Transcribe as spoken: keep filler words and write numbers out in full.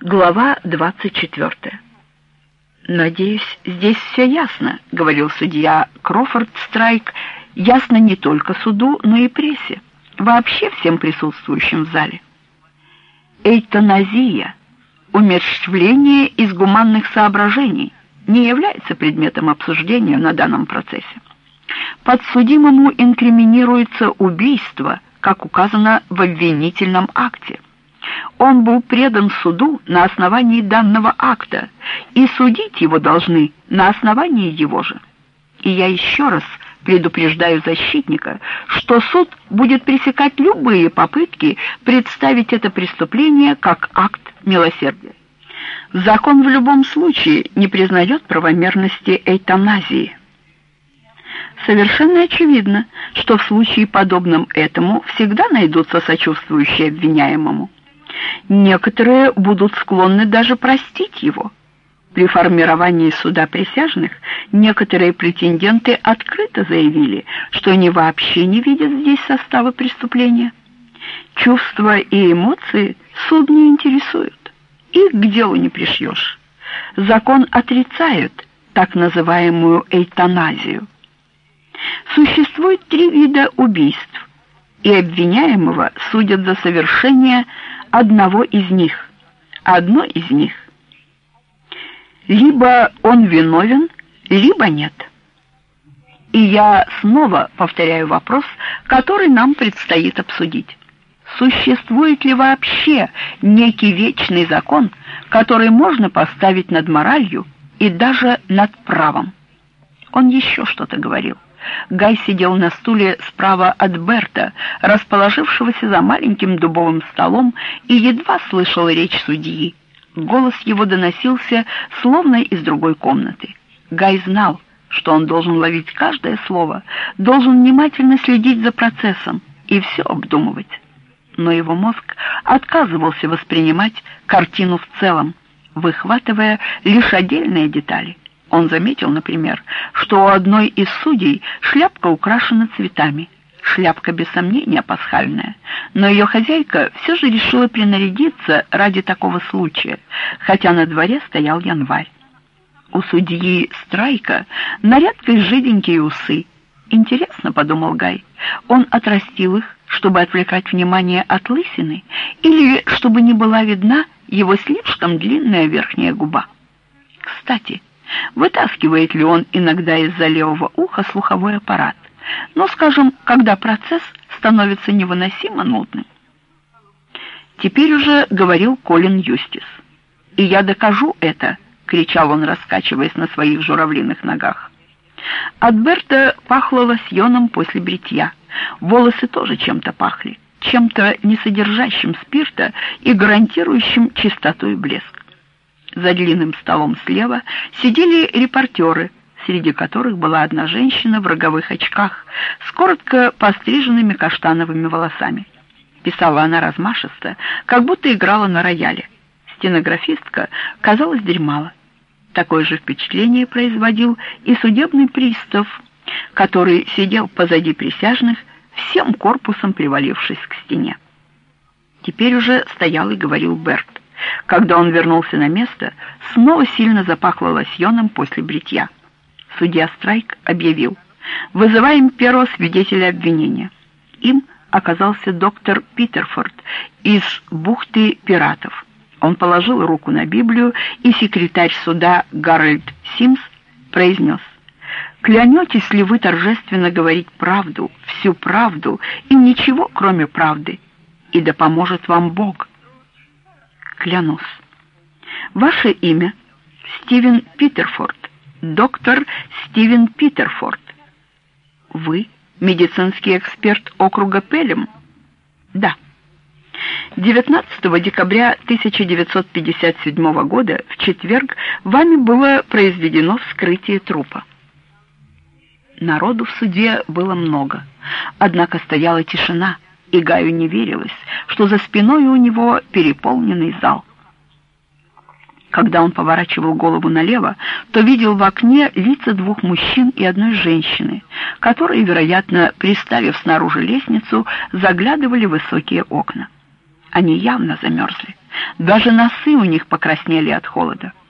Глава двадцать четвёртая. «Надеюсь, здесь все ясно», — говорил судья Крофорд Страйк, — «ясно не только суду, но и прессе, вообще всем присутствующим в зале. Эйтаназия, умерщвление из гуманных соображений, не является предметом обсуждения на данном процессе. Подсудимому инкриминируется убийство, как указано в обвинительном акте. Он был предан суду на основании данного акта, и судить его должны на основании его же. И я еще раз предупреждаю защитника, что суд будет пресекать любые попытки представить это преступление как акт милосердия. Закон в любом случае не признает правомерности эйтаназии. Совершенно очевидно, что в случае подобном этому всегда найдутся сочувствующие обвиняемому. Некоторые будут склонны даже простить его. При формировании суда присяжных некоторые претенденты открыто заявили, что они вообще не видят здесь состава преступления. Чувства и эмоции суд не интересуют, их к делу не пришьешь. Закон отрицает так называемую эйтаназию. Существует три вида убийств, и обвиняемого судят за совершение одного из них. Одно из них. Либо он виновен, либо нет. И я снова повторяю вопрос, который нам предстоит обсудить. Существует ли вообще некий вечный закон, который можно поставить над моралью и даже над правом? Он еще что-то говорил. Гай сидел на стуле справа от Берта, расположившегося за маленьким дубовым столом, и едва слышал речь судьи. Голос его доносился словно из другой комнаты. Гай знал, что он должен ловить каждое слово, должен внимательно следить за процессом и все обдумывать. Но его мозг отказывался воспринимать картину в целом, выхватывая лишь отдельные детали. Он заметил, например, что у одной из судей шляпка украшена цветами. Шляпка, без сомнения, пасхальная, но ее хозяйка все же решила принарядиться ради такого случая, хотя на дворе стоял январь. У судьи Страйка на редкость жиденькие усы. Интересно, подумал Гай, он отрастил их, чтобы отвлекать внимание от лысины, или чтобы не была видна его слишком длинная верхняя губа. Кстати, вытаскивает ли он иногда из-за левого уха слуховой аппарат? Ну, скажем, когда процесс становится невыносимо нудным. Теперь уже говорил Колин Юстис. «И я докажу это!» — кричал он, раскачиваясь на своих журавлиных ногах. От Берта пахло лосьоном после бритья. Волосы тоже чем-то пахли, чем-то не содержащим спирта и гарантирующим чистоту и блеск. За длинным столом слева сидели репортеры, среди которых была одна женщина в роговых очках с коротко постриженными каштановыми волосами. Писала она размашисто, как будто играла на рояле. Стенографистка, казалось, дремала. Такое же впечатление производил и судебный пристав, который сидел позади присяжных, всем корпусом привалившись к стене. Теперь уже стоял и говорил Берт. Когда он вернулся на место, снова сильно запахло лосьоном после бритья. Судья Страйк объявил: «Вызываем первого свидетеля обвинения». Им оказался доктор Питерфорд из бухты пиратов. Он положил руку на Библию, и секретарь суда Гарольд Симс произнес: «Клянетесь ли вы торжественно говорить правду, всю правду и ничего, кроме правды? И да поможет вам Бог». «Клянусь». «Ваше имя?» «Стивен Питерфорд. Доктор Стивен Питерфорд». «Вы медицинский эксперт округа Пелем?» «Да». девятнадцатого декабря тысяча девятьсот пятьдесят седьмого года, в четверг, вами было произведено вскрытие трупа. Народу в суде было много, однако стояла тишина, и Гаю не верилось, что за спиной у него переполненный зал. Когда он поворачивал голову налево, то видел в окне лица двух мужчин и одной женщины, которые, вероятно, приставив снаружи лестницу, заглядывали в высокие окна. Они явно замерзли, Даже носы у них покраснели от холода.